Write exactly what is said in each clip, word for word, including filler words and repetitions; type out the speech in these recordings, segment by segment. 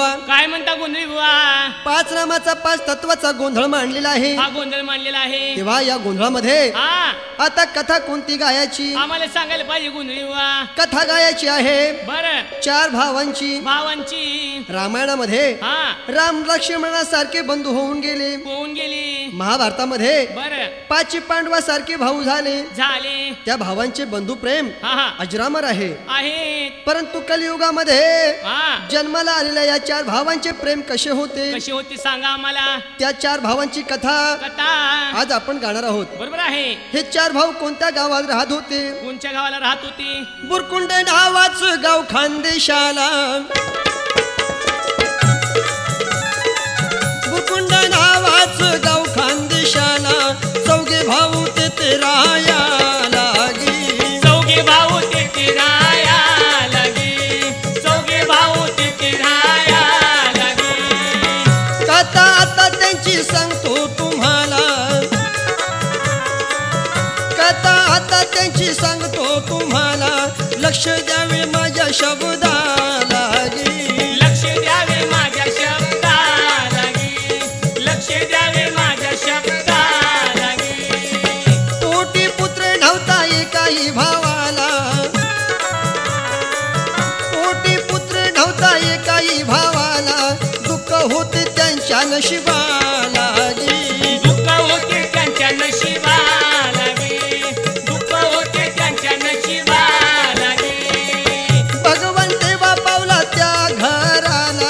बुवा. काय म्हणता गोंधळी बुवा? पाच नामाचा पाच तत्वाचा गोंधळ मांडलेला आहे. हा गोंधळ मांडलेला आहे. तेव्हा या गोंधळामध्ये हा आता कथा कोणती गायाची? आम्हाला सांगायला पाहिजे गोंधळी बुवा. कथा गायाची आहे बरं चार भावांची. भावांची रामायणामध्ये हा राम लक्ष्मणासारखे बंधू होऊन गेले. होऊन गेली. महाभारतामध्ये बरं पाची पांडवासारखे भाऊ झाले. झाले. त्या भावांचे बंधू प्रेम हा हा अजरामर आहे. आहेत. परंतु कलियुगामध्ये हा जन्माला आलेल्या या चार भावांचे प्रेम कसे होते कशी होती सांगा आम्हाला. त्या चार भावांची कथा कथा आज आपण गाणार आहोत. बरोबर आहे. हे चार भाऊ कोणत्या गावात राहत होते? कोणत्या गावाला राहत होती? बुरकुंड नावाचं गाव खानदेशाला. बुरकुंड नावाचं गाव खानदेशाला. चौघे भाऊ ते राया लागी. चौघे भाऊ ते राया लागी. चौघे भाऊ ते राया लागी. कथा आता त्यांची सांगतो तुम्हाला. कथा आता त्यांची सांगतो तुम्हाला. लक्ष द्यावे माझ्या शब्दाला गी. लक्ष द्यावे माझ्या शब्दाला गी. लक्ष द्यावे माझ्या शब्दाला गी. कोटी पुत्र नव्हता एकाही भावाला. कोटी पुत्र नव्हता एकाही भावाला. दुःख होते त्यांच्या नशिबाला गी. दुःख होते त्यांच्या नशिबाला गी. दुःख होते त्यांच्या नशिबाला गी. भगवान देवा पावला त्या घराला.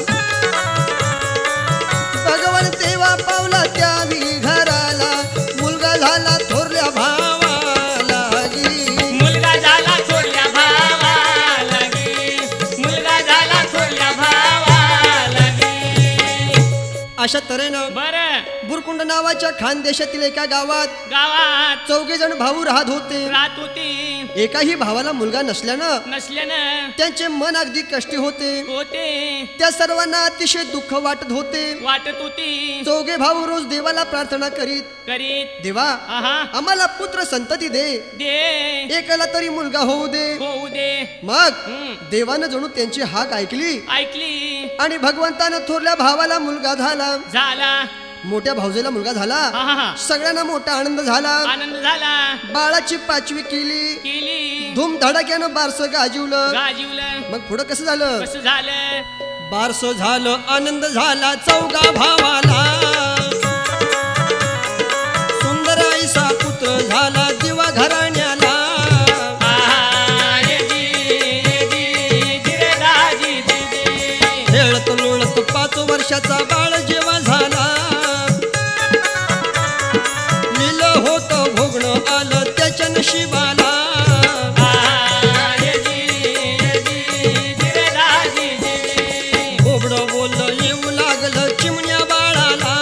भगवान देवा पावला त्या घराला. मुलगा झाला थोरल्या भावाला गी. मुलगा झाला थोरल्या भावाला गी. मुलगा झाला थोरल्या भावाला गी. अशा तऱ्हेनं बरं बुरकुंड नावाच्या खानदेशातील एका गावात गावात चौघे जण भाऊ राहत होते. राहत होती. एकाही भावाला मुलगा नसल्यानं नसल्यानं त्यांचे मन अगदी कष्टी होते. होते. त्या सर्वांना अतिशय दुःख वाटत होते. वाटत होती. चौघे भाऊ रोज देवाला प्रार्थना करीत. करीत. देवा आहा आम्हाला पुत्र संतती दे. दे. एकाला तरी मुलगा होऊ दे. होऊ दे. मग हम्म. देवानं जणू त्यांची हाक ऐकली ऐकली. आणि भगवंतानं थोरल्या भावाला मुलगा झाला. झाला. मोठ्या भाऊजेला मुलगा झाला. हा हा हा सगळ्यांना मोठा आनंद झाला. आनंद झाला. बाळाची पाचवी केली. केली. धूम धडाक्यानं बारस गाजवलं. गाजीवलं. मग पुढं कसं झालं? कसं झालं? बारस झालं आनंद झाला चौघा भावाला. सुंदर ऐसा पुत्र झाला दिवा घराण्याला. आहा, ये जी, ये जी, जिरे दाजी, जी, जी. खेळत लोळत पाच वर्षाचा बाळ जेव्हा झाला. लिहिलं होतं भोगणं आलं त्याच्या नशिबाला. आहा, ये जी, ये जी, जिरे दाजी, जी, जी. बोबडं बोललं येऊ लागलं चिमण्या बाळाला.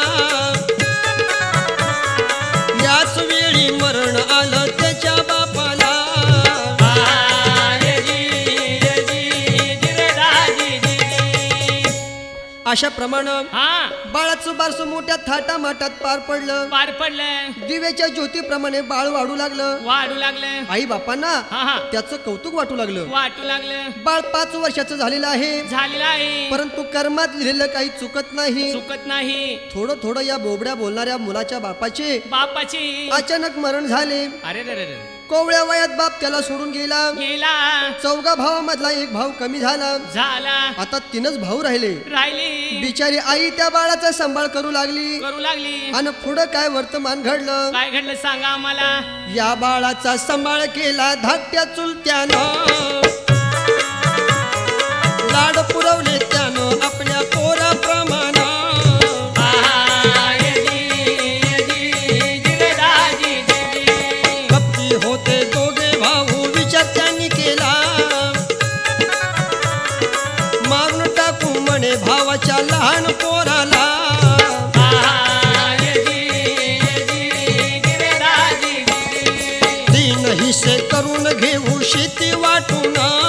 याच वेळी मरण आलं त्याच्या बापाला. आहा, ये जी, ये जी, जिरे दाजी, जी, जी. अशा प्रमाणे हा बाळाचं बारसं मोठ्या थाटा माटात पार पडलं. पार पडलं. दिव्याच्या ज्योतीप्रमाणे बाळ वाढू लागलं. वाढू लागलं. आई बापांना हा हा त्याचं कौतुक वाटू लागलं. वाटू लागलं. बाळ पाच वर्षाचं झालेलं आहे. झालेलं आहे. परंतु कर्मात लिहिलेलं काही चुकत नाही. चुकत नाही. थोडं थोडं या बोबड्या बोलणाऱ्या मुलाच्या बापाचे बापाची अचानक मरण झाले. अरे रे रे रे. कोवळ्या वयात बाप त्याला सोडून गेला. गेला. चौघा भावामधला एक भाऊ कमी झाला. झाला. आता तीनच भाऊ राहिले. राहिली. बिचारी आई त्या बाळाचा सांभाळ करू लागली. करू लागली. आणि पुढं काय वर्तमान घडलं? काय घडलं सांगा आम्हाला. या बाळाचा सांभाळ केला धाकट्या चुलत्यानं. लाड पुरवले त्यानं आपल्या पोराप्रमाणे. आहा, ये जी, ये जी, जिरे दाजी, जी, जी. कपटी होते दोघे भाऊ विचार त्यांनी केला. मारून टाकू म्हणे भावाच्या लहान पोराला. आहा, ये जी, ये जी, जिरे दाजी, जी, जी. तीन हिस्से करून घेऊ शेती वाटून.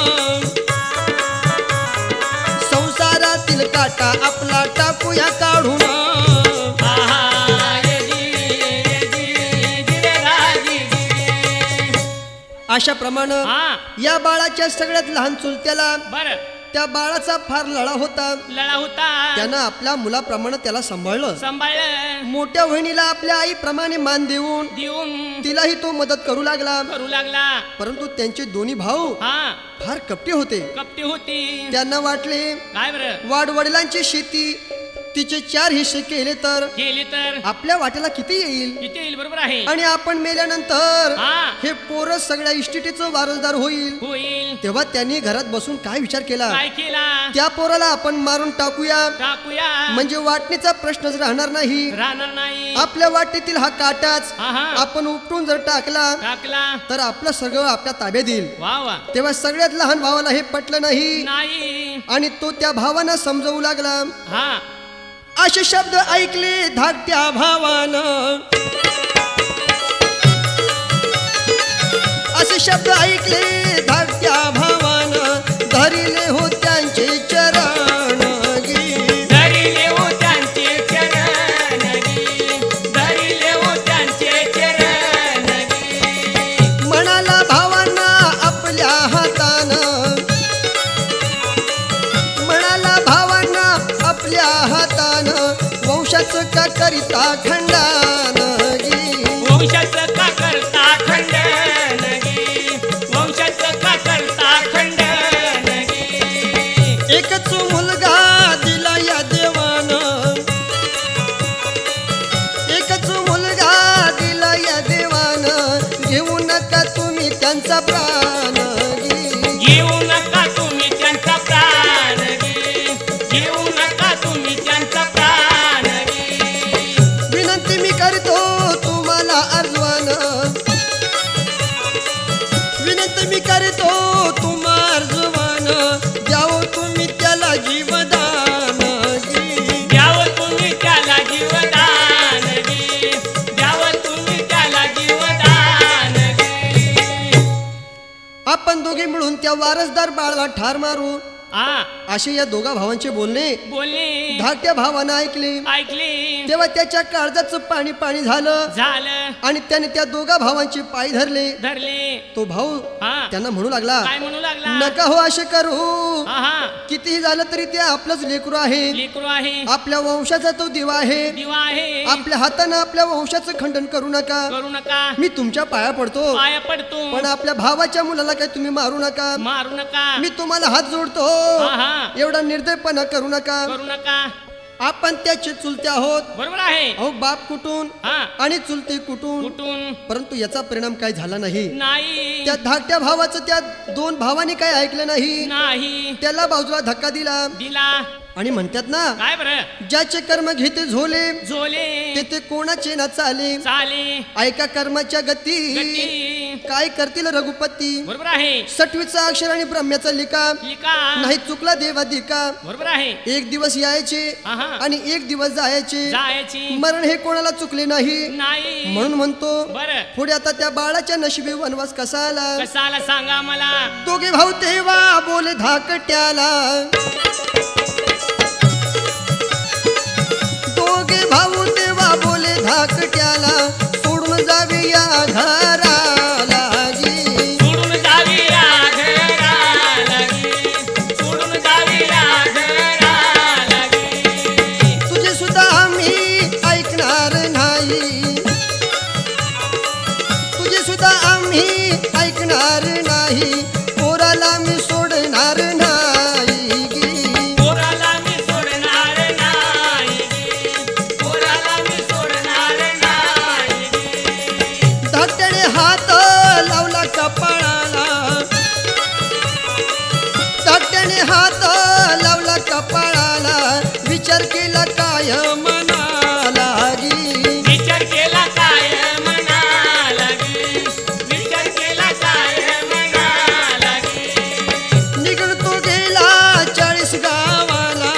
संसारातील काटा आपला टाकूया काढून. आहा, ये जी, ये जी, जिरे दाजी, जी, जी. अशा प्रमाणे हा या बाळाच्या सगळ्यात लहान चुलत्याला बर त्या बाळाचा फार लळा होता. लळा होता. त्यानं आपल्या मुलाप्रमाणे त्याला सांभाळलं. सांभाळलं. मोठ्या वहिनीला आपल्या आईप्रमाणे मान देऊन देऊन तिलाही तो मदत करू लागला. करू लागला. परंतु त्यांचे दोन्ही भाऊ हा फार कपटी होते. कपटी होती. त्यांना वाटले काय बरं वाडवडिलांची शेती तिचे चार हिस्से केले तर केली तर आपल्या वाट्याला किती येईल किती येईल. बरोबर आहे. आणि आपण मेल्यानंतर हा हे पोरं सगळ्या इस्टेटीचं वारसदार होईल. होईल. तेव्हा त्यांनी घरात बसून काय विचार केला काय केला. त्या पोराला आपण मारून टाकूया टाकूया म्हणजे वाटणीचा प्रश्नच राहणार नाही. राहणार नाही. आपल्या वाटेतील हा काटाच हा हा आपण उपटून जर टाकला टाकला तर आपलं सगळं आपल्या ताब्यात येईल. वा वा. तेव्हा सगळ्यात लहान भावाला हे पटलं नाही नाही. आणि तो त्या भावांना समजवू लागला. हा असे शब्द ऐकले धाकट्या भावानं. असे शब्द ऐकले धाकट्या भावानं. धरिले हो त्यांचे चरण गी. धरिले हो त्यांचे चरण गी. धरिले हो त्यांचे चरण गी. म्हणाला भावांना आपल्या हातानं. म्हणाला भावांना आपल्या हातानं. वंशाचं का करिता खंडान गी. वंशाचं का करता खंडन गी. वंशाचं का करता खंडन गी. एकच मुलगा दिला या देवानं. एकच मुलगा दिला या देवानं. घेऊ नका तुम्ही त्यांचा प्राण गी. घेऊ नका तुम्ही त्यांचा प्राण गी. घेऊ नका तुम्ही त्यांचा प्राण गी. विनंती मी करतो तुम्हाला अर्जवान. विनंती मी करतो तुम्हा अर्जवान. द्यावं तुम्ही त्याला जीवदान गी. द्यावं तुम्ही त्याला जीवदान गी. द्यावं तुम्ही त्याला जीवदान गी. आपण दोघे मिळून त्या वारसदार बाळाला ठार मारू हा असे या दोघा भावांचे बोलणे बोलणे धाकट्या भावानं ऐकले. ऐकली. तेव्हा त्याच्या काळजाचं पाणी पाणी झालं झालं. आणि त्याने त्या दोघा भावांचे पाय धरले. धरले. तो भाऊ हा त्यांना म्हणू लागला काय म्हणू लागला. नका हो असे करू. हा हा कितीही झालं तरी ते आपलंच लेकरू आहे. लेकरू आहे. आपल्या वंशाचा तो दिवा आहे. दिवा आहे. आपल्या हातानं आपल्या वंशाचं खंडन करू नका. करू नका. मी तुमच्या पाया पडतो पाया पडतो. पण आपल्या भावाच्या मुलाला काही तुम्ही मारू नका. मारू नका. मी तुम्हाला हात जोडतो. हा हा एवढा निर्दयपणा करू नका. करू नका. आपण त्याचे चुलते आहोत. बरोबर आहे. अहो बाप कुठून हा आणि चुलते कुठून. कुठून परंतु याचा परिणाम काही झाला नाही. नाही. त्या धाकट्या भावाचं त्या दोन भावांनी काही ऐकलं नाही. नाही त्याला बाजूला धक्का दिला दिला. आणि म्हणतात ना काय बरं ज्याचे कर्म घेते झोले झोले ते ते कोणाचे ना चाले. चाले. ऐका कर्माच्या गती गती. काय करतील रघुपती. बरोबर आहे. सटवीचा अक्षर आणि ब्रह्म्याचा लिका लिका. नाही चुकला देवादिका. बरोबर आहे. एक दिवस यायचे आहा. आणि एक दिवस जायचे. जायची मरण हे कोणाला चुकले नाही. नाही. म्हणून म्हणतो बरं पुढे आता त्या बाळाच्या नशिबी वनवास कसा आला. कसाला सांगा मला. दोघे भाऊ तेव्हा बोले धाकट्याला. दोघे भाऊ तेव्हा बोले धाकट्याला. सोडून जावे या घराला गी. सोडून जावी या घराला गी. सोडून जावी या घराला गी. तुझे सुद्धा आम्ही ऐकणार नाही. तुझे सुद्धा आम्ही ऐकणार नाही. पोराला मी सोडणार नाही गी. पोराला मी सोडणार नाही गी. पोराला मी सोडणार नाही गी. धाकट्याने हात लावला कपाळाला. धाकट्याने हात लावला कपाळाला. विचार केला काय मनाला गी. विचार केला काय म्हणाला गी. विचार केला काय म्हणाला गी. निघून तो गेला चाळीस गावाला.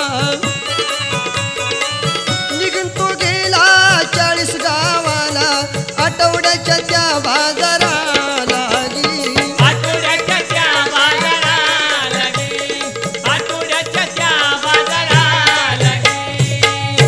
निघून तो गेला चाळीस गावाला. आठवड्याच्या त्या बाजाराला गी. आठवड्याच्या त्या बाजाराला गी. आठवड्याच्या त्या बाजाराला गी.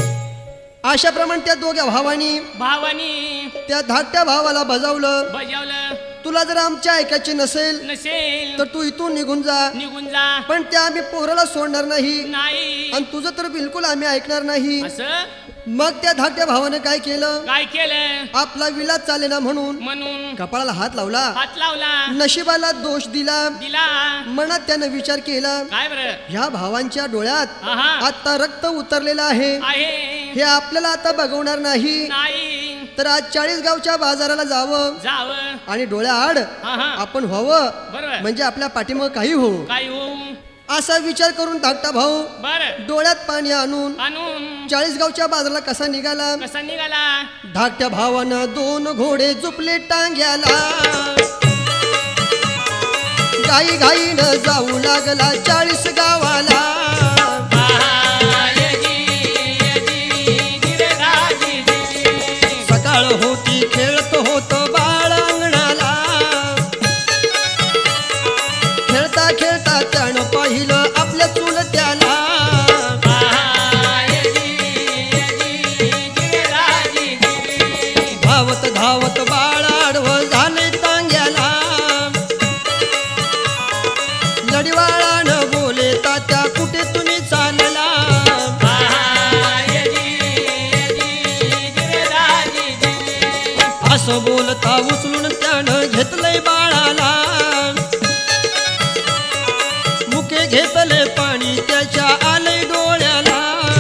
अशाप्रमाणे त्या दोघ्या भावांनी भावानी त्या धाकट्या भावाला बजावलं. बजावलं. तुला जर आमच्या ऐकायचे नसेल नसेल तर तू इथून निघून जा, निघून जा. पण त्या आम्ही पोराला सोडणार नाही नाही आणि तुझं तर बिलकुल आम्ही ऐकणार नाही. असं मग त्या धाकट्या भावानं काय केलं, काय केलं आपला विलास चाले ना म्हणून म्हणून कपाळाला हात लावला, हात लावला, नशिबाला दोष दिला. दिला. मनात त्यानं विचार केला, काय बरं ह्या भावांच्या डोळ्यात आहा आता रक्त उतरलेलं आहे, आहे हे आपल्याला आता बघवणार नाही. नाही तर आज चाळीस गावच्या बाजाराला जावं जावं. आणि डोळ्याआड आहा आपण व्हावं, बरोबर म्हणजे आपल्या पाठीमागं काही हो, काय होऊ. असा विचार करून धाकटा भाऊ बर डोळ्यात पाणी आणून आणून चाळीस गावच्या बाजाराला कसा निघाला. कसा निघाला. धाकट्या भावानं दोन घोडे झुपले टांग्याला, गाई घाईनं जाऊ लागला चाळीस गावाला. सकाळ होती खेळत होत बाळ अंगणाला, खेळता खेळता त्यानं पाहिलं आपल्या चुलत्याला. धावत धावत बाळ आडवं झाले तांग्याला, लढीवाळानं बोले तात्या कुठे तुम्ही चालला. असं बोलता उचलून त्यानं घेतलंय बाळाला, मुके घेतले पाणी त्याच्या आलंय डोळ्याला.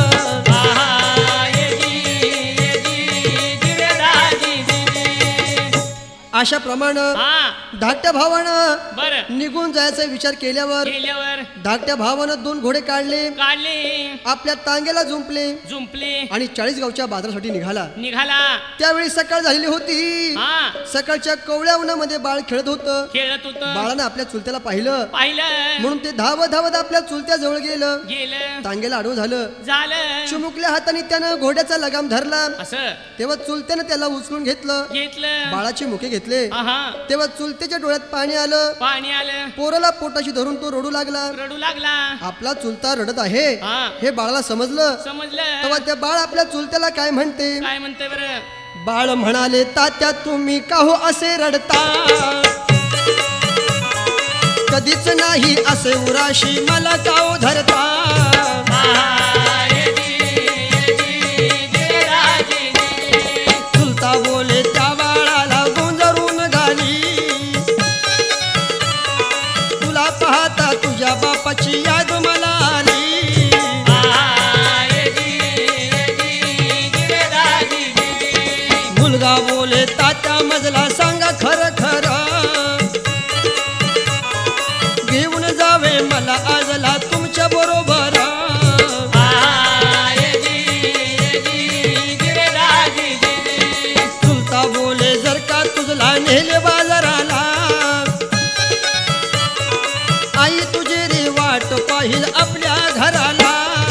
अशा प्रमाणे हा धाकट्या भावानं बर निघून जायचा विचार केल्यावर गेल्यावर धाकट्या भावानं दोन घोडे काढले, काढले, आपल्या तांग्याला जुंपले जुंपले, आणि चाळीस गावच्या बाजारासाठी निघाला. निघाला. त्यावेळी सकाळ झालेली होती. हा सकाळच्या कवळ्या उन्हामध्ये बाळ खेळत होतं. खेळत होत. बाळानं आपल्या चुलत्याला पाहिलं पाहिलं म्हणून ते धावत धावत आपल्या चुलत्या जवळ गेलं, गेलं तांग्याला आडवं झालं. झालं. चिमुकल्या हाताने त्यानं घोड्याचा लगाम धरला. असं तेव्हा चुलत्यानं त्याला उचलून घेतलं, घेतलं. बाळाचे मुके घेतले. आहा तेव्हा चुलत्याच्या डोळ्यात पाणी आलं, पाणी आलं. पोराला पोटाशी धरून तो रडू लागला. रडू लागला. आपला चुलता रडत आहे हा हे बाळाला समजलं. समजलं. तेव्हा त्या बाळ आपल्या चुलत्याला काय म्हणते, काय म्हणते बरं. बाळ म्हणाले तात्या तुम्ही का हो असे रडता, कधीच नाही असे उराशी मला का हो धरता. चुलता बोले त्या बाळाला गोंजरून घाली, तुला पाहता तुझ्या बापाची याद मला आली. मुलगा बोले तात्या मजला सांगा खरं खरं, घेऊन जावे मला आजला तुमच्या बरोबर. चुलता बोले जर का तुझला नेले बाजाराला, आई तुझे रे वाट पाहिल आपल्या घराला.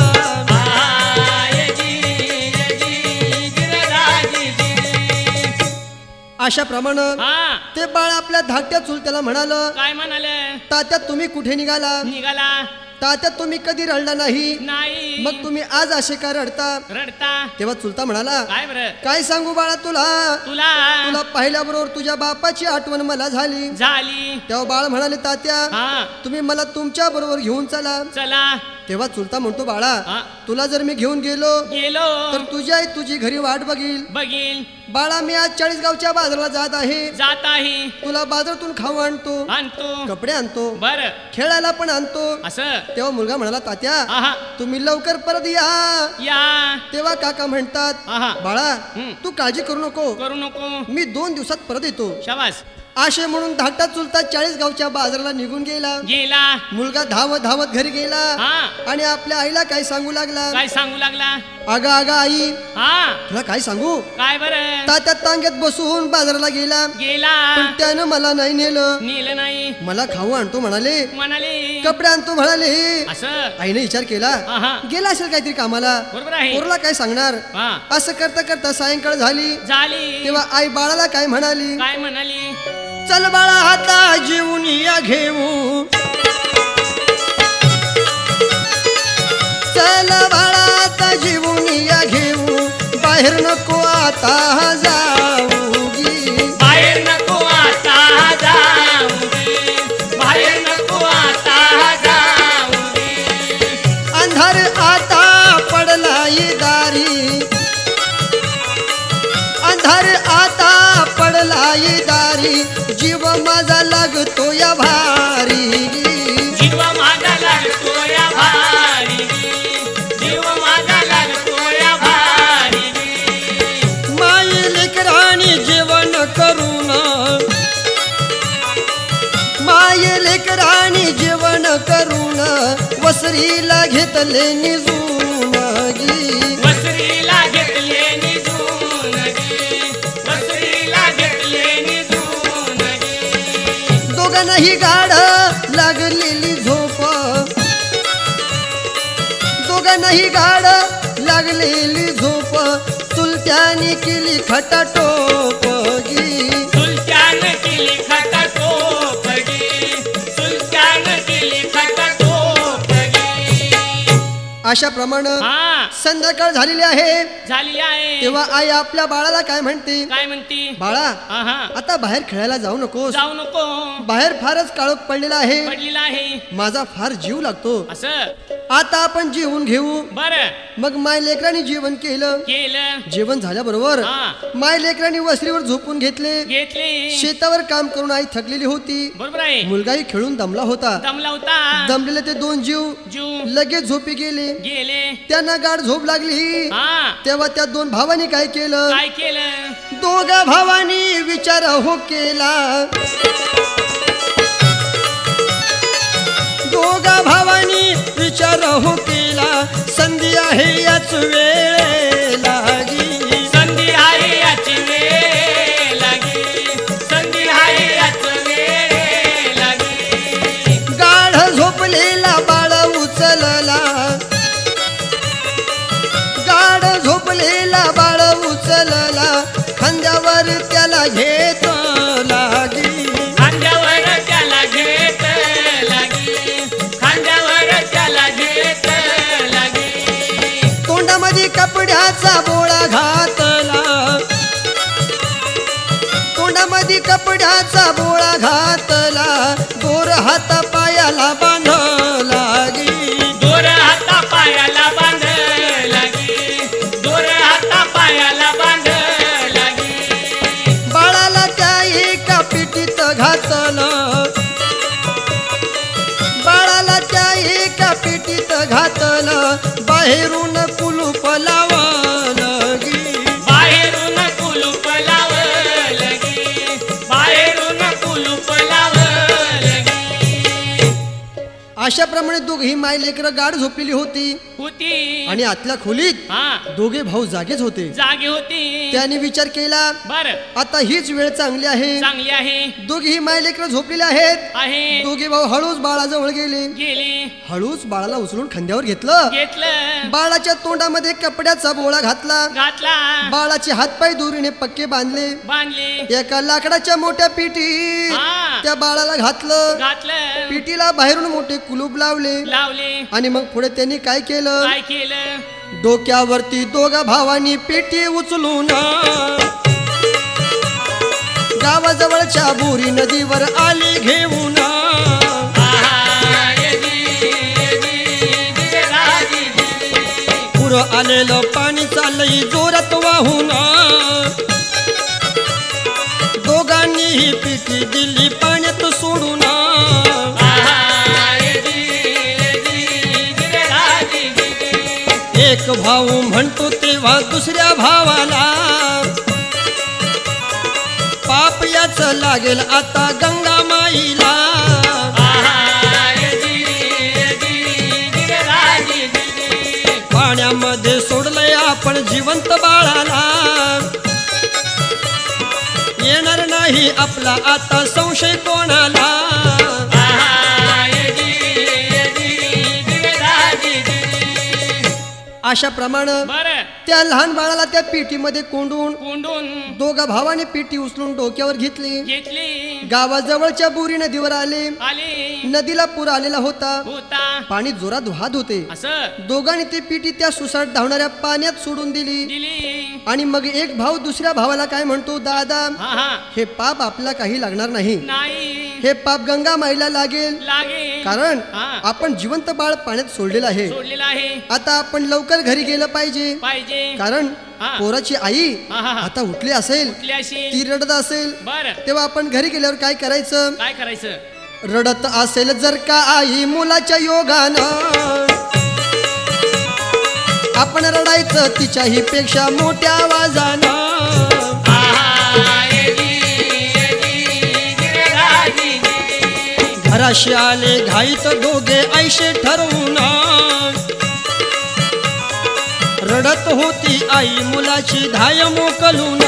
अशा प्रमाणे हा ते बाळ आपल्या धाकट्या चुलत्याला म्हणालं, काय म्हणाले. तात्या तुम्ही कुठे निघाला, निघाला. तात्या तुम्ही कधी रडला नाही, नाही मग तुम्ही आज असे का रडता. रडता. तेव्हा चुलता म्हणाला, काय बरं काय सांगू बाळा तुला, तुला तुला पाहिल्याबरोबर तुझ्या बापाची आठवण मला झाली. झाली. तेव्हा बाळ म्हणाले तात्या हा तुम्ही मला तुमच्या बरोबर घेऊन चला. चला. तेव्हा चुलता म्हणतो बाळा हा तुला जर मी घेऊन गेलो गेलो तर तुझी आई तुझी घरी वाट बघील. बघील. बाळा मी आज चाळीस गावच्या बाजाराला जात आहे, जात आहे. तुला बाजारातून खाऊ आणतो, आणतो. कपडे आणतो, बर खेळायला पण आणतो. असं. तेव्हा मुलगा म्हणाला तात्या आहा तुम्ही लवकर परत या. या. तेव्हा काका म्हणतात आहा बाळा हम्म. तू काळजी करू नको, करू नको. मी दोन दिवसात परत येतो. शाबास. असे म्हणून धाकटा चुलता चाळीस गावच्या बाजाराला निघून गेला. गेला. मुलगा धावत धावत घरी गेला हा आणि आपल्या आईला काय सांगू लागला, काय सांगू लागला. अगं अगं आई हा तुला काय सांगू, काय बरं. तात्या तांग्यात बसून बाजाराला गेला गेला. पण त्यानं मला नाही नेलं. नेलं नाही. मला खाऊ आणतो म्हणाले, म्हणाले. कपडे आणतो म्हणाले. असं. आईने विचार केला आहा गेला असेल काहीतरी कामाला, बरोबर आहे. पोरला काय सांगणार. हा असं करता करता सायंकाळ झाली. झाली. तेव्हा आई बाळाला काय म्हणाली, काय म्हणाली. चल बाळा हाता जीवन या घेऊ, चल बाळा आता जीवन या घेऊ, बाहेर नको आता जाऊ गी. बाहेर नको आता जा. लागतो या भारी जीव माझा लागतो या भारी जीव माझा लागतो या भारी माई लेकराणी जेवण करून माई लेकराणी जेवण करून वसरीला घेतले निजून गी वसरीला घेतले निजून गे वसरीला घेतले निजून गे दोघांनाही गाढ लागलेली झोप दोघांनाही गाढ लागलेली झोप चुलत्याने केली खटाटोप गी सुलतान केली खटाटोप गे सुलतान केली खटाटोप गे अशा प्रमाणे हा संध्याकाळ झालेली आहे झाली आहे तेव्हा आई आपल्या बाळाला काय म्हणते काय म्हणती बाळा हा हा आता बाहेर खेळायला जाऊ नकोस जाऊ नको बाहेर फारच काळोख पडलेला आहे पडलेला आहे माझा फार जीव लागतो असं आता आपण जेवून घेऊ बर मग माय लेकरांनी जेवण केलं केलं जेवण झाल्याबरोबर हा. माय लेकरांनी वसरीवर झोपून घेतले घेतले शेतावर काम करून आई थकलेली होती बरोबर आहे मुलगाही खेळून दमला होता दमला होता दमलेले ते दोन जीव जीव लगेच झोपी गेले गेले त्यांना गाढ झोप लागली हा तेव्हा त्या दोन भावांनी काय केलं काय केलं दोघा भावांनी विचार हो केला दोघा भावांनी विचार हो केला संधी आहे याच वेळेला गी संधी आहे याची वेळ लागे संधी आहे याच वेळ लागे गाढ झोपलेला बाळ उचलला गाढ झोपलेला बाळ उचलला खांद्यावर त्याला घेत लागी खांद्यावर त्याला घेत लागे खांद्यावर त्याला घेत लागे तोंडामध्ये कपड्याचा बोळा घातला तोंडामध्ये कपड्याचा बोळा घातला दोर हात पायाला बांधला गी दोर हाता पायाला बांध लागे दोर हाता पायाला बांध लागे बाळाला त्या एका पिटीत घातलं बाळाला त्या एका पिटीत घातलं बाहेरून कुलूप लावलं गी बाहेरून कुलूप लावलं गे बाहेरून कुलूप लावलं गे अशाप्रमाणे दोघी माय लेकरं गाढ झोपलेली होती होती आणि आतल्या खोलीत हा दोघे भाऊ जागेच होते जागी होती त्याने विचार केला बर आता हीच वेळ चांगली आहे चांगली आहे दोघी माय लेकरं झोपलेले आहेत आहे दोघे भाऊ हळूच बाळाजवळ गेले गेली हळूच बाळाला उचलून खांद्यावर घेतलं घेतलं बाळाच्या तोंडामध्ये कपड्याचा बोळा घातला घातला बाळाचे हातपाय दोरीने पक्के बांधले बांधले एका लाकडाच्या मोठ्या पिटीत हा त्या बाळाला घातलं घातलं पिटीला बाहेरून मोठे कुलूप लावले लावले आणि मग पुढे त्यांनी काय केलं काय केलं डोक्यावरती दोघा भावांनी पेटी उचलून गावाजवळच्या बोरी नदीवर आली घेऊन आहा, येजी, येजी, येजी, राजी, येजी. पुरं आलेलं पाणी चाललंय जोरात वाहून दोघांनीही पेटी दिली पाण्यात सोडून आहा, येजी, येजी, येजी, राजी, येजी. एक भाऊ म्हणतो तेव्हा दुसऱ्या भावाला पाप याच लागेल आता गंगा माईला आहा, येजी, येजी, येजी, राजी, येजी. पाण्यामध्ये सोडलंय आपण जिवंत बाळाला येणार नाही आपला आता संशय कोणाला आहा, येजी, येजी, येजी, राजी, येजी. अशा प्रमाणे बर त्या लहान बाळाला त्या पेटीमध्ये कोंडून कोंडून दोघा भावाने पेटी उचलून डोक्यावर घेतली घेतली गावाजवळच्या बोरी नदीवर आले आली नदीला पूर आलेला होता होता पाणी जोरात वाहत होते असं दोघांनी ती पेटी त्या सुसाट धावणाऱ्या पाण्यात सोडून दिली दिली आणि मग एक भाऊ दुसऱ्या भावाला काय म्हणतो दादा हा हा हे पाप आपला काही लागणार नाही नाही हे पाप गंगा माईला लागेल लागेल कारण हा आपण जिवंत बाळ पाण्यात सोडलेलं आहे सोडलेला आहे आता आपण लवकर अगोदर घरी गेलं पाहिजे, पाहिजे. कारण हा. पोराची आई हा, हा, हा. आता उठली असेल, कुठली अशी ती रडत असेल, बर तेव्हा आपण घरी गेल्यावर काय करायचं? काय करायचं? रडत असेल जर का आई मुलाच्या योगानं, आपण रडायचं तिच्याही पेक्षा मोठ्या आवाजानं. घराशी आले घाईत दोघे ऐशे ठरवून, रडत होती आई मुलाची धाय मोकलून.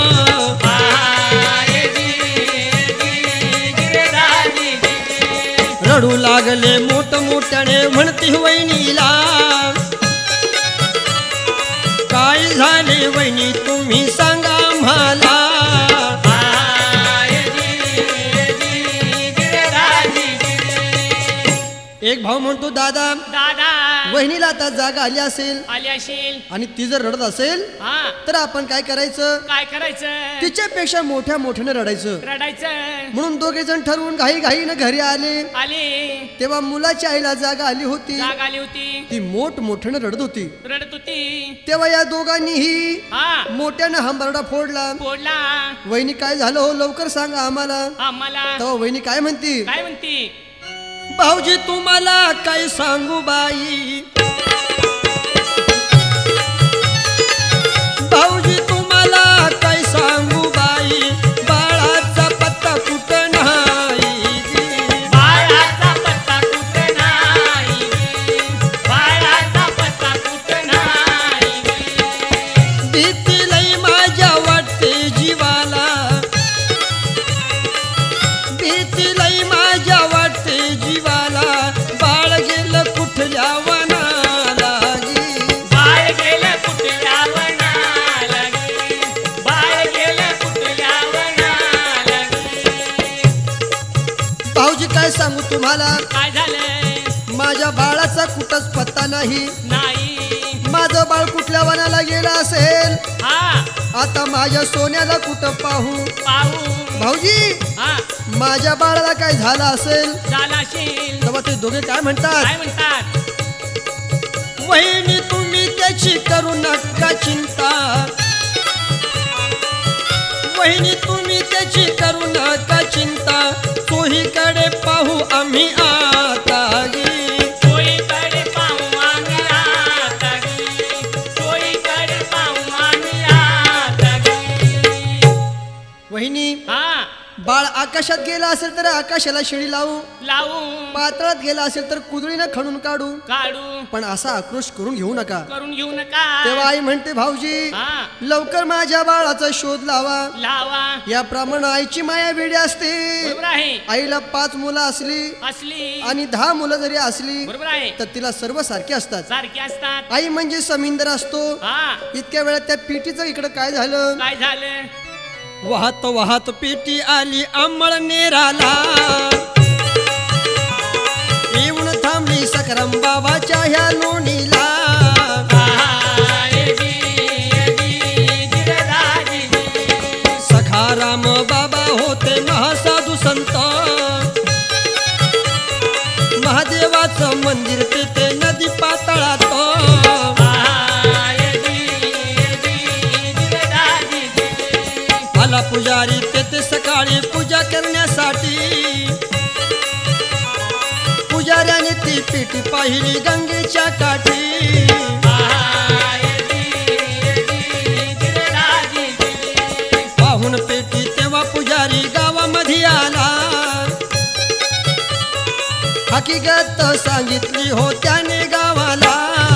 रडू लागले मोठ मोठ्याने म्हणती वहिनीला, काय झाले वहिनी तुम्ही सांगा आम्हाला. एक भाऊ म्हणतो, दादा दादा वहिनीला आता जागा आली असेल आली असेल आणि ती जर रडत असेल हा तर आपण काय करायचं? काय करायचं? तिच्यापेक्षा मोठ्या मोठ्याने रडायचं. रडायचं. म्हणून दोघे जण ठरवून घाई घाईनं घरी आले. आली तेव्हा मुलाच्या आईला जागा आली होती, जाग आली होती, ती मोठ मोठ्याने रडत होती. रडत होती. तेव्हा या दोघांनीही हा मोठ्यानं हंबरडा फोडला. फोडला. वहिनी काय झालं हो, लवकर सांगा आम्हाला. आम्हाला तेव्हा वहिनी काय म्हणती? काय म्हणती? भाऊजी तुम्हाला काय सांगू बाई, भाऊजी तुम्हाला काय सांगू बाई, बाळाचा पत्ता कुठं नाही. बाळाचा पत्ता कुठं नाही, बाळाचा पत्ता कुठं नाही. भीती लई माझ्या वाटते जीवाला, भीती लई माझ्या वाटते जीवाला, बाळ गेलं कुठल्या वनाला. बाळ गेलं कुठल्या वनाला, बाळ गेलं कुठल्या वनाला. भाऊजी काय सांगू तुम्हाला, काय झालं? माझ्या बाळाचा कुठंच पत्ता नाही. नाही. माझं बाळ कुठल्या वनाला गेलं असेल, हा आता माझ्या सोन्याला कुठं पाहू. पाहू. भाऊजी हा माझ्या बाळाला काय झालं असेल. झाला असेल. तेव्हा ते दोघे काय म्हणतात? काय म्हणतात? वहिनी तुम्ही त्याची करू नका चिंता, वहिनी तुम्ही त्याची करू नका चिंता, सोहीकडे पाहू आम्ही आता. सोयीकडे पाहू आम्ही आता, सोयीकडे पाहू आम्ही आता. वहिनी हा बाळ आकाशात गेला असेल तर आकाशाला शिडी लावू, लावू. पातळात गेला असेल तर कुदळीनं खणून काढू, काढू. पण असा आक्रोश करून घेऊ नका. करून घेऊ नका. तेव्हा आई म्हणते, भाऊजी हा लवकर माझ्या बाळाचा शोध लावा. लावा. याप्रमाणे आईची माया वेडी असते. बरोबर आहे. आईला पाच मुलं असली असली आणि दहा मुलं जरी असली बरोबर आहे, तर तिला सर्व सारखे असतात. सारखी असतात. आई म्हणजे समिंदर असतो. हा इतक्या वेळात त्या पिटीचं इकडं काय झालं? काय झालं? वाहत वाहत पेटी आली अंमळ नेराला, येऊन थांबली सकरम बाबाच्या ह्या लोणीला. सखाराम बाबा होते महासाधू संत, महादेवाचं मंदिर तिथे नदी पातळात. आला पुजारी तेथे सकाळी पूजा करण्यासाठी, पुजाऱ्याने ती पेटी पाहिली गंगेच्या काठी. पाहून पेटी तेव्हा पुजारी गावामध्ये आला, हकीकत सांगितली हो त्याने गावाला.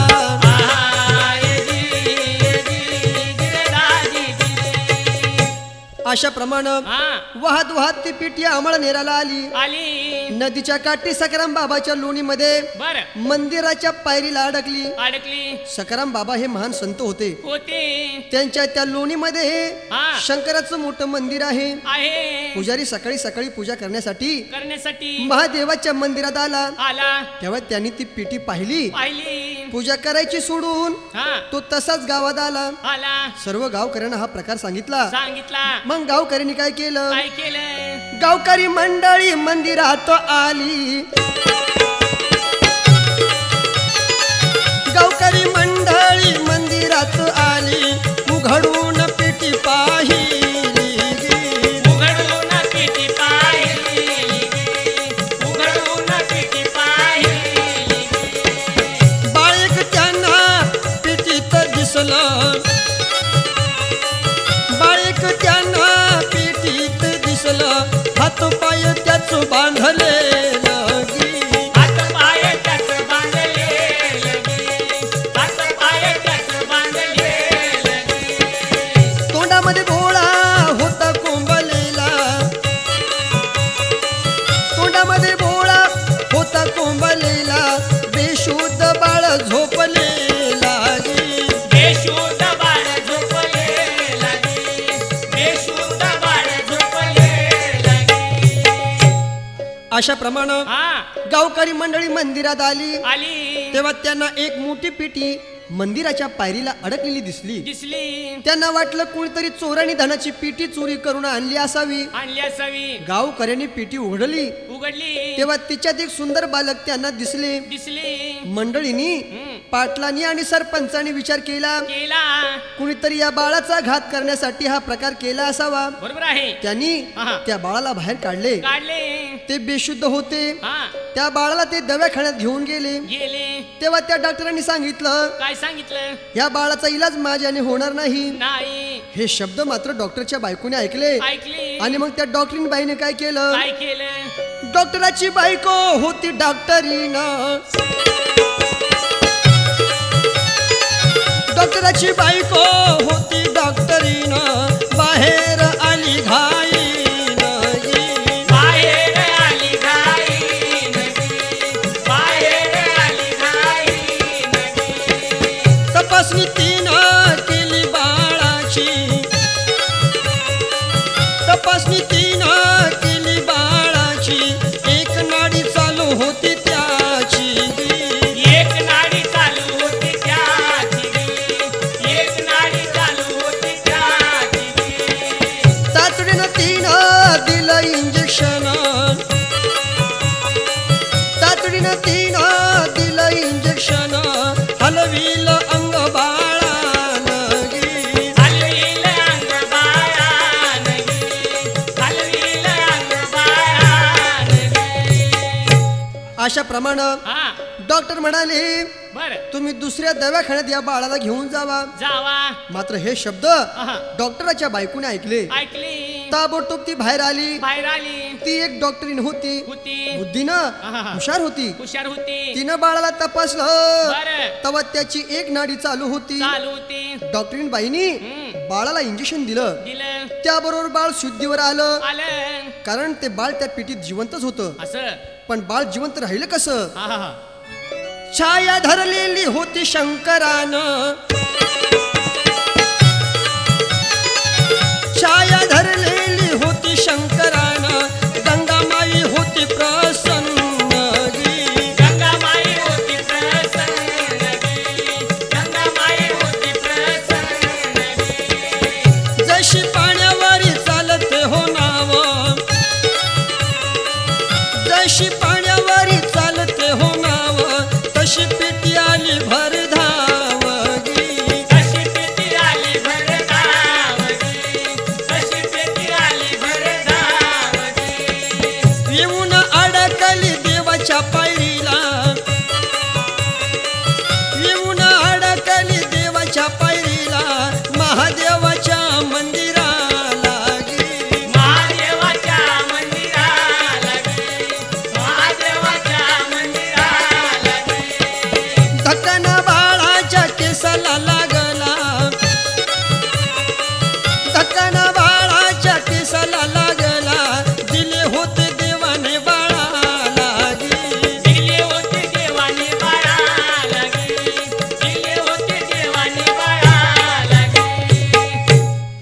अशा प्रमाणे हा वाहत वाहत ती पिठी आमळ नेराला आली. आली. नदीच्या काठी सकाराम बाबाच्या लोणीमध्ये बर मंदिराच्या पायरीला अडकली. अडकली सकाराम बाबा हे महान संत होते. होते. त्यांच्या त्या लोणीमध्ये हा शंकराचं मोठं मंदिर आहे. आहे. पुजारी सकाळी सकाळी पूजा करण्यासाठी करण्यासाठी महादेवाच्या मंदिरात आला. आला. तेव्हा त्यांनी ती पिठी पाहिली. पाहिली. पूजा करायची सोडून हा तो तसाच गावात आला. आला. सर्व गावकऱ्यांना हा प्रकार सांगितला. सांगितला. मग गावकऱ्यांनी काय केलं? काय केलं? गावकरी मंडळी मंदिरात आली. गावकरी गावकरी मंडळी मंदिरात आली उघडून पेटी पाहिली गी. उघडून पेटी पाहिली उघडून पेटी पाहिली बाळ एक त्यांना पेटीत दिसलं बाळ एक त्यांना पेटीत दिसलं हात पाय त्याच बांधलेलं गी. हात पाय त्याच बांधलेलं गे हात पाय त्याच बांधलेलं गे तोंडामध्ये भोळा होता कोंबलेला तोंडामध्ये भोळा होता कोंबलेला बेशुद्ध बाळ झोपलेला गी. बेशुद्ध बाळ झोपलेला गे बेशुद्ध बाळ झोपलेला गे. अशा प्रमाणे हा गावकरी मंडळी मंदिरात आली आली तेव्हा त्यांना एक मोठी पेटी मंदिराच्या पायरीला अडकलेली दिसली. दिसली त्यांना वाटलं कोणीतरी चोराने धनाची पेटी चोरी करून आणली असावी. आणली असावी गावकऱ्यांनी पेटी उघडली उघडली तेव्हा तिच्यात एक सुंदर बालक त्यांना दिसले. दिसली मंडळींनी हम्म. पाटलांनी आणि सरपंचांनी विचार केला केला कुणीतरी या बाळाचा घात करण्यासाठी हा प्रकार केला असावा. बरोबर आहे त्यांनी हा. त्या बाळाला बाहेर काढले. काढले ते बेशुद्ध होते. हा त्या बाळाला ते दवाखान्यात घेऊन गेले. गेले तेव्हा त्या डॉक्टरांनी सांगितलं काय सांगितलं या बाळाचा इलाज माझ्याने होणार नाही. नाही हे शब्द मात्र डॉक्टरच्या बायकोने ऐकले ऐकली आणि मग त्या डॉक्टरीन बाईने काय केलं काय केलं डॉक्टराची बायको होती डॉक्टरीन डॉक्टराची बायको होती डॉक्टरीन बाहेर आली घाईन गी. बाहेर आली घाईन गे बाहेर आली घाईन गे तपासणी तिनं केली बाळाची तपासणी तिनं केली बाळाची एक नाडी चालू होती त्याची गी. एक नाडी चालू होती त्याची गे एक नाडी चालू होती त्याची गे तातडीनं तिनं दिलं इंजेक्शन तातडीनं तिनं दिलं इंजेक्शन हलविलं अंग बाळानं गी. हलवील अंग बाळान गे हलवील अंग बाळान गे अशा प्रमाणे हा डॉक्टर म्हणाले बर तुम्ही दुसऱ्या दवाखान्यात या बाळाला घेऊन जावा. जावा मात्र हे शब्द आहा. डॉक्टराच्या बायकोने ऐकले. ऐकली ताबडतोब ती बाहेर आली. बाहेर आली ती एक डॉक्टरीन होती होती बुद्धीनं आहा. हुशार होती. हुशार होती तिनं बाळाला तपासलं बर तेव्हा त्याची एक नाडी चालू होती. चालू होती डॉक्टरीन बाईनी हम्म. बाळाला इंजेक्शन दिलं. दिलं त्याबरोबर बाळ शुद्धीवर आलं आलं कारण ते बाळ त्या पेटीत जिवंतच होतं. असं पण बाळ जिवंत राहिलं कसं हा हा हा छाया धरलेली होती शंकरानं छाया धरलेली होती शंकरानं गंगामाई होती प्रसन्न गी. गंगामाई होती प्रसन्न गे गंगामाई होती प्रसन्न गे जशी पाण्यावरी चालते हो नाव जशी पाण्यावरी चालते हो नाव तशी पेटी आली भर धाव गी.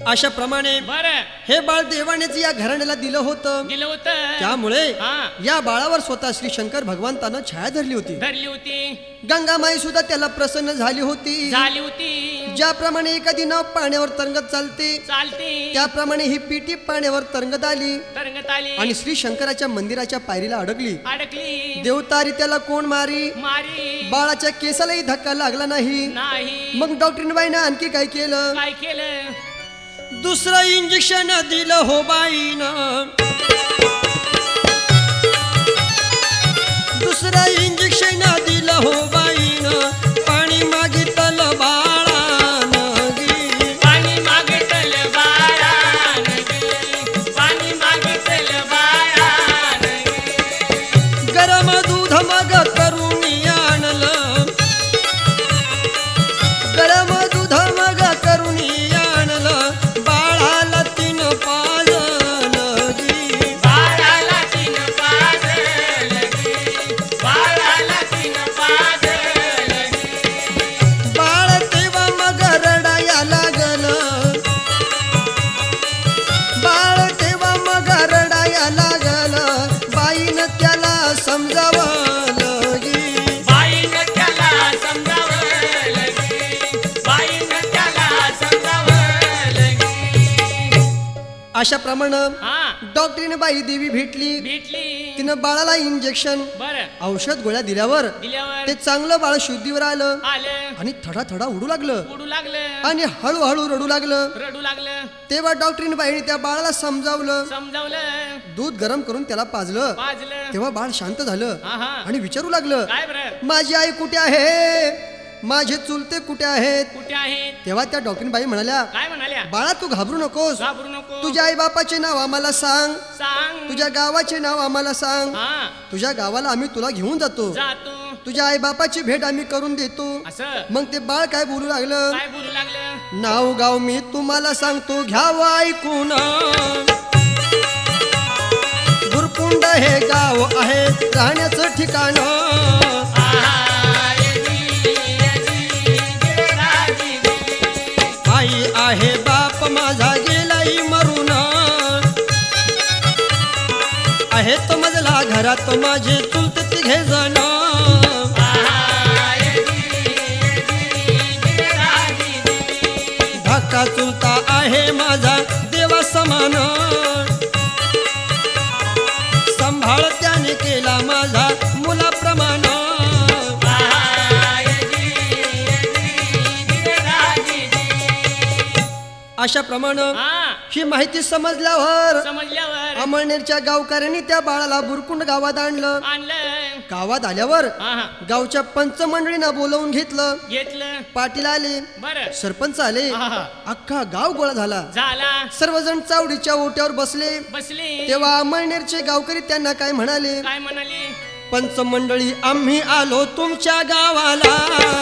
अशा प्रमाणे बर हे बाळ देवानेच या घराण्याला दिलं होतं. दिलं होतं. त्यामुळे हा या बाळावर स्वतः श्री शंकर भगवंतानं छाया धरली होती. धरली होती. गंगामाई सुद्धा त्याला प्रसन्न झाली होती. झाली होती. ज्याप्रमाणे एखादी नाव पाण्यावर तरंगत चालते चालती. त्याप्रमाणे ही पिटी पाण्यावर तरंगत आली तरंगत आली आणि श्री शंकराच्या मंदिराच्या पायरीला अडकली. अडकली. देवतारी त्याला कोण मारी. मारी बाळाच्या केसालाही धक्का लागला नाही. नाही. मग डॉक्टर बाईनं आणखी काय केलं. काय केलं. दुसरं इंजेक्शन दिलं हो बाईनं. दुसरं इंजेक्शन दिलं हो बाईनं. पाणी मागितलं बाळानं गी. पाणी मागितलं बाळानं गी. पाणी मागितलं बाळानं गी. गरम दूध मग करून आणलं. गरम दूध मग करून आणलं. बाळाला तीन पाजलं गी. बाळाला तीन पाजलं गी. बाळाला तीन पाजलं गी. बाळ तेव्हा मग रडाया लागलं. बाळ तेव्हा मग रडाया लागलं. बाईनं त्याला समजावलं गी. बाईनं त्याला समजावलं गी. बाईनं त्याला समजावलं गी. अशा प्रमाणे हा डॉक्टरीने बाई देवी भेटली. भेटली. तिनं बाळाला इंजेक्शन बर औषध गोळ्या दिल्यावर दिल्यावर ते चांगलं बाळ शुद्धीवर आलं आलं. आणि थडा थडा उडू लागलं उडू लागलं. आणि हळूहळू रडू लागलं. रडू लागलं. तेव्हा डॉक्टरीने बाईने त्या बाळाला समजावलं. समजावलं. दूध गरम करून त्याला पाजलं. पाजलं. तेव्हा बाळ शांत झालं हा हा आणि विचारू लागलं, काय बरं. माझी आई कुठे आहे. माझे चुलते कुठे आहेत. कुठे आहेत. तेव्हा त्या डॉक्टरीन बाई म्हणाल्या, काय म्हणाल्या. बाळा तू घाबरू नकोस. घाबरू नको. तुझ्या आई बापाचे नाव आम्हाला सांग. सांग. तुझ्या गावाचे नाव आम्हाला सांग. हा तुझ्या गावाला आम्ही तुला घेऊन जातो. जातो. तुझ्या आई बापाची भेट आम्ही करून देतो. असं मग ते बाळ काय बोलू लागलं, काय बोलू लागलं. नाव गाव मी तुम्हाला सांगतो घ्यावं ऐकून. गुरकुंड हे गाव आहे राहण्याचं ठिकाण. आहा, येदी, येदी, गिरराजी गी. आई आहे बाप माझा गेलाई मरून. आहे तो मजला घरात माझे चुलते तिघे जण. आहा, येदी, येदी, गिरराजी गी. धाकटा चुलता आहे माझा देवा समान. सांभाळ त्याने केला माझा मुलाप्रमाण. आहा, येदी, येदी, गिरराजी गी. अशा प्रमाणे हा ही माहिती समजल्यावर समजल्यावर अमळनेरच्या गावकऱ्यांनी त्या बाळाला बुरकुंड गावात आणलं. आणलं. गावात आल्यावर हा हा गावच्या पंचमंडळींना बोलवून घेतलं. घेतलं. पाटील आले, बर सरपंच आले, आहा. अख्खा गाव गोळा झाला. झाला. सर्वजण चावडीच्या ओट्यावर बसले. बसली. तेव्हा अमळनेरचे गावकरी त्यांना काय म्हणाले, काय म्हणाली. पंचमंडळी आम्ही आलो तुमच्या गावाला.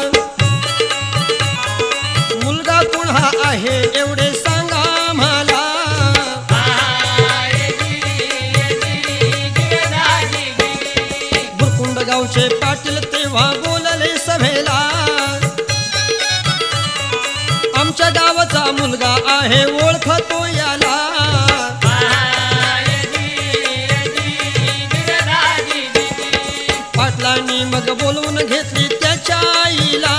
मुलगा पुन्हा आहे एवढे सांगा आम्हाला. आहा, येदी, येदी, गिरराजी गी. बुरकुंड गावचे पाटील तेव्हा बोलले सभेला. आमच्या गावाचा मुलगा आहे ओळखतो याला. आहा, येदी, येदी, गिरराजी गी. पाटलांनी मग बोलवून घेतली त्याच्या आईला.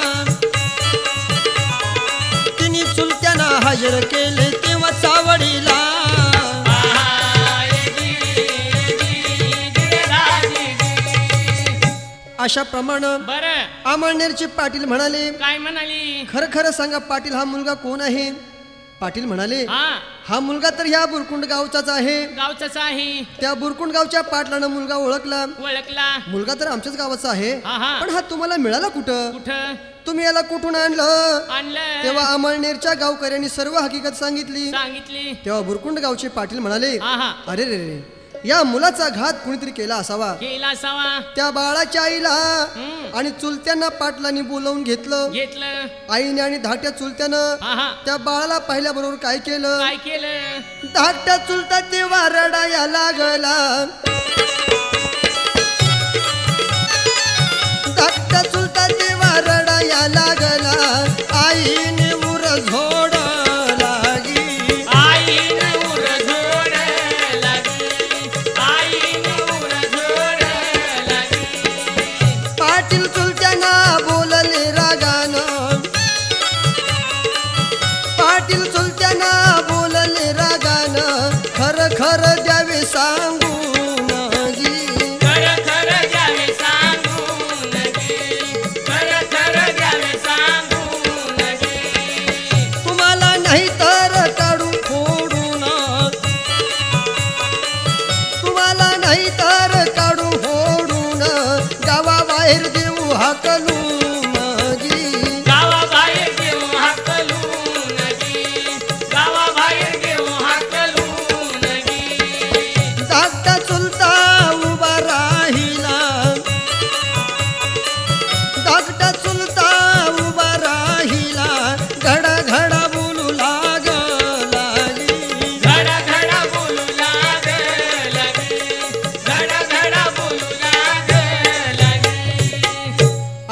तिने चुलत्याना हजर केले तेव्हा चावडीला. आहा, येदी, येदी, गिरराजी गी. अशा प्रमाणे बर अमळनेरचे पाटील म्हणाले, काय म्हणाली. खरं खरं सांगा पाटील हा मुलगा कोण आहे. पाटील म्हणाले, हा हा मुलगा तर ह्या बुरकुंड गावचाच आहे. गावचाच आहे. त्या बुरकुंड गावच्या पाटलानं मुलगा ओळखला. ओळखला. मुलगा तर आमच्याच गावाचा आहे, हा हा पण हा तुम्हाला मिळाला कुठं. कुठं तुम्ही याला कुठून आणलं. आणलं. तेव्हा अमळनेरच्या गावकऱ्यांनी सर्व हकीकत सांगितली. सांगितली. तेव्हा बुरकुंड गावचे पाटील म्हणाले, हा हा अरे रे रे, या मुलाचा घात कुणीतरी केला असावा. केला असावा. त्या बाळाच्या आईला हम्म. आणि चुलत्यांना पाटलांनी बोलावून घेतलं. घेतलं. आईने आणि धाकट्या चुलत्यानं हा हा त्या बाळाला पाहिल्याबरोबर काय केलं. काय केलं. धाकट्या चुलता तेव्हा रडाया लागला. धाकट्या चुलता तेव्हा रडाया लागला. आईने उर झोड लागी.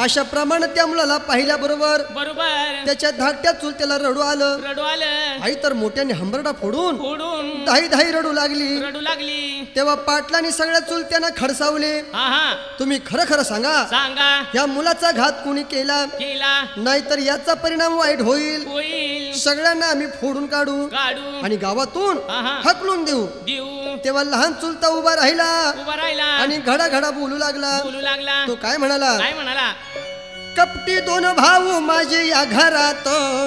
अशा प्रमाणे त्या मुलाला पाहिल्याबरोबर बरोबर त्याच्या धाकट्या चुलत्याला रडू आलं. रडू आलं. आई तर मोठ्याने हंबरडा फोडून फोडून धाई धाई रडू लागली. रडू लागली. तेव्हा पाटलांनी सगळ्या चुलत्यांना खडसावले. हा हा तुम्ही खरं खरं सांगा, सांगा या मुलाचा घात कोणी केला, केला नाहीतर याचा परिणाम वाईट होईल. होईल. सगळ्यांना आम्ही फोडून काढू काढू आणि गावातून आहा. हकलून देऊ. देऊ. तेव्हा लहान चुलता उभा राहिला उभा राहिला आणि घडा घडा बोलू लागला. बोलू लागला. तो काय म्हणाला, काय म्हणाला, कपटी दोन भाऊ माझे या घरात,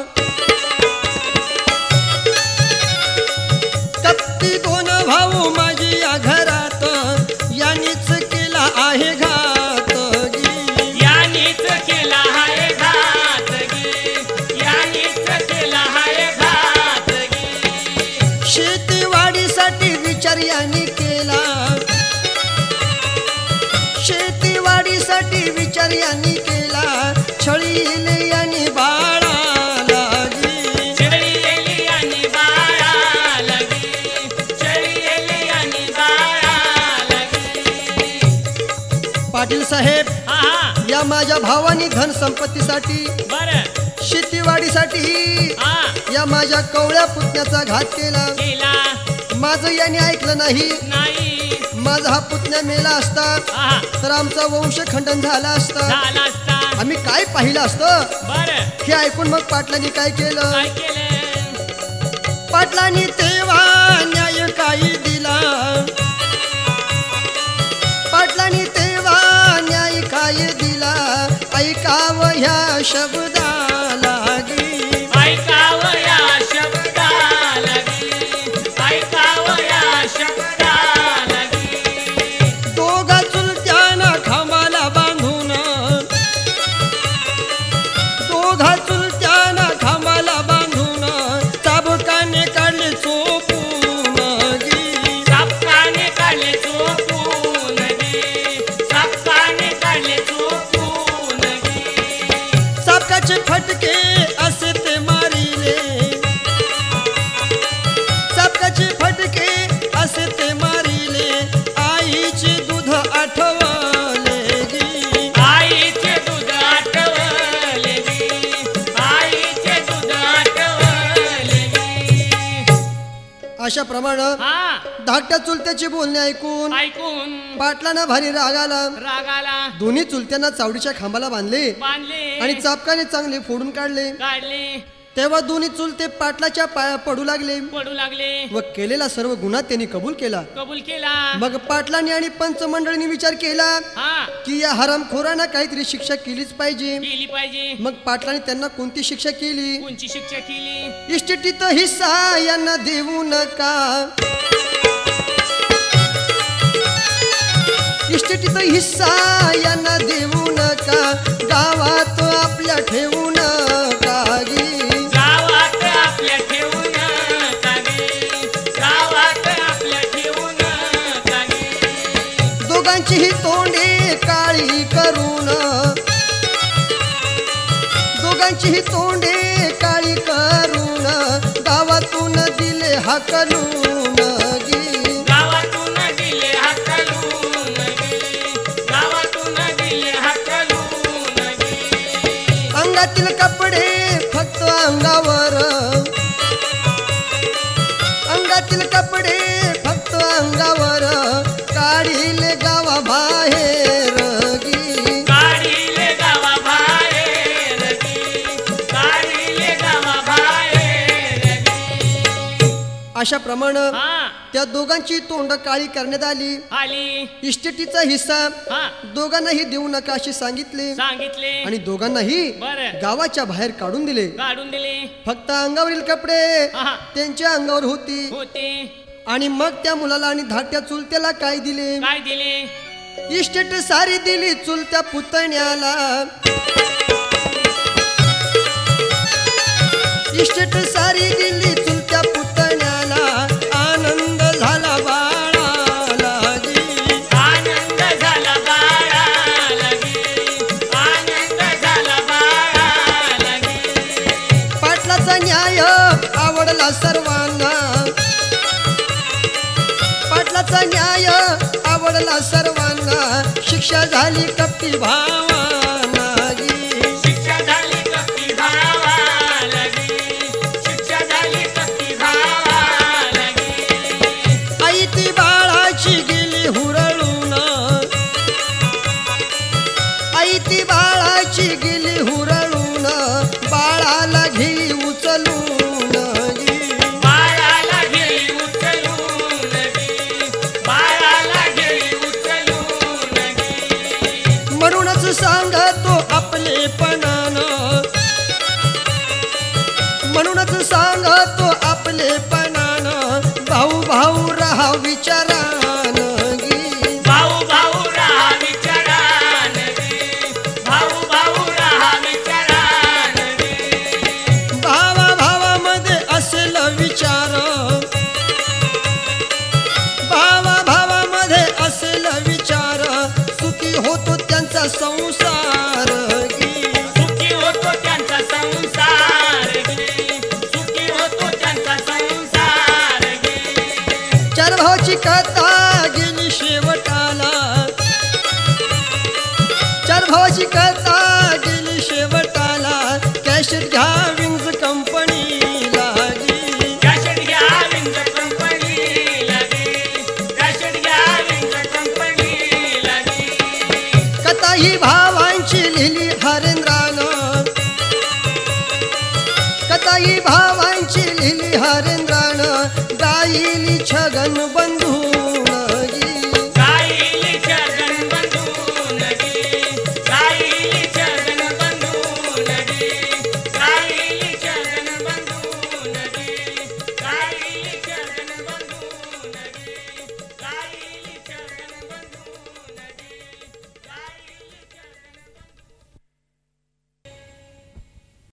कपटी दोन भाऊ माझे या घरात, यांनीच केला आहे घात गी. यानीच केला हाय घात गे. यानीच केला हाय घात गे. शेतीवाडीसाठी विचार यांनी केला, शेतीवाडीसाठी विचार यांनी केला, छळीले यांनी बाळाला गी. छळीले आणि बाळाला गे. छळीले आणि बाळाला गे. पाटील साहेब, हा हा या माझ्या भावानी धन संपत्तीसाठी, बर शेतीवाडीसाठी हा या माझ्या कवळ्या पुतण्याचा घात केला. केला माझं याने ऐकलं नाही. नाही. माझा हा पुतण्या मेला असता हा तर आमचा वंश खंडन झाला असता, झाला असता. आम्ही काय पाहिलं असतं. बर हे ऐकून मग पाटलांनी काय केलं, काय केलं, पाटलांनी तेव्हा न्याय काही दिला, पाटलांनी तेव्हा न्याय काय दिला, ऐकावं ह्या शब्दाला गी. ऐकावं या शब्दाला गे. ऐकावं या शब्दाला गे. दोघा चुलत्याना खांबाला बांधून, दोघा चुलत्याना खांबाला बांधून, चाबुकाने काढले चोपून गी. सापकाने काढले चोपून गे. सापकाने काढले चोपून गे. सापकाचे फटके असे ते मारिले, सापकाचे फटके असे ते मारिले, आईचे दूध आठवले गी. आईचे दूध आठवले गे. आईचे दूध आठवले गे. अशा प्रमाणे हा धाकट्या चुलत्याची बोलणे ऐकून ऐकून पाटलांना भारी राग आला. रागाला दोन्ही चुलत्यांना चावडीच्या खांबाला बांधले बांधले आणि चापकाने चांगले फोडून काढले. काढले. तेव्हा दोन्ही चुलते पाटलाच्या पाया पडू लागले पडू लागले. व केलेला सर्व गुन्हा त्यांनी कबूल केला. कबूल केला. मग पाटलांनी आणि पंचमंडळींनी विचार केला हा की या हरामखोरांना काहीतरी शिक्षा केलीच पाहिजे. केली पाहिजे. मग पाटलांनी त्यांना कोणती शिक्षा केली, कोणची शिक्षा केली, इस्टेटीत हिस्सा यांना देऊ नका, इस्टेटीत हिस्सा यांना देऊ नका, गावात आपल्या ठेवू नका गी. गावात आपल्या ठेवून कागे. गावात आपल्या ठेवून कागे. दोघांचीही तोंडे काळी करून, दोघांचीही तोंडे काळी करून, गावातून दिले हाकलून गी. गावातून दिले हाकलून गे. गावातून दिले हाकलून गे. अंगातील कपडे फक्त अंगावर, अंगातील कपडे फक्त अंगावर, काढीले गावाबाहेर गी. काढीले गावाबाहेर गे. काढीले गावाबाहेर गे. अशा प्रमाणे हा त्या दोघांची तोंड काळी करण्यात आली. आली. इस्टेटीचा हिस्सा हा दोघांनाही देऊ नका असे सांगितले सांगितले. आणि दोघांनाही बरं गावाच्या बाहेर काढून दिले. काढून दिले. फक्त अंगावरील कपडे हा त्यांच्या अंगावर होती. होते. आणि मग त्या मुलाला आणि धाकट्या चुलत्याला काय दिले, काय दिले, इस्टेट सारी दिली चुलत्या पुतण्याला, इस्टेट सारी दिली चुलत्या पुतण्याला, आनंद झाला बाळाला गी. आनंद झाला बाळाला गे. आनंद झाला बाळाला गे. पाटलाचा न्याय आवडला सर्वांना, पाटलाचा न्याय आवडला सर्वांना, शिक्षा झाली कपटी भावांना सांगतो आपले पणान भाऊ भाऊ रहा विचारान गी भाऊ भाऊ रहा विचारान गे भाऊ भाऊ रहा विचारान गे भावा भावामध्ये असेल विचार भावा भावामध्ये असेल विचार सुखी होतो त्यांचा संसार गी सुखी होतो त्यांचा संसार गे सुखी होतो त्यांचा संसार गे चार भावाची कथा गेली शेवटाला चार भावाची कथा गेली शेवटाला कॅशेट घ्या विंग्ज कंपनीला गी कॅशेट घ्या विंग कंपनी लगे कॅशेट घ्या विंग कंपनी लगे कथा ही भावांची लिहिली हरेंद्रानं कथा ही भावांची लिहिली हरेंद्रानं गायली छगन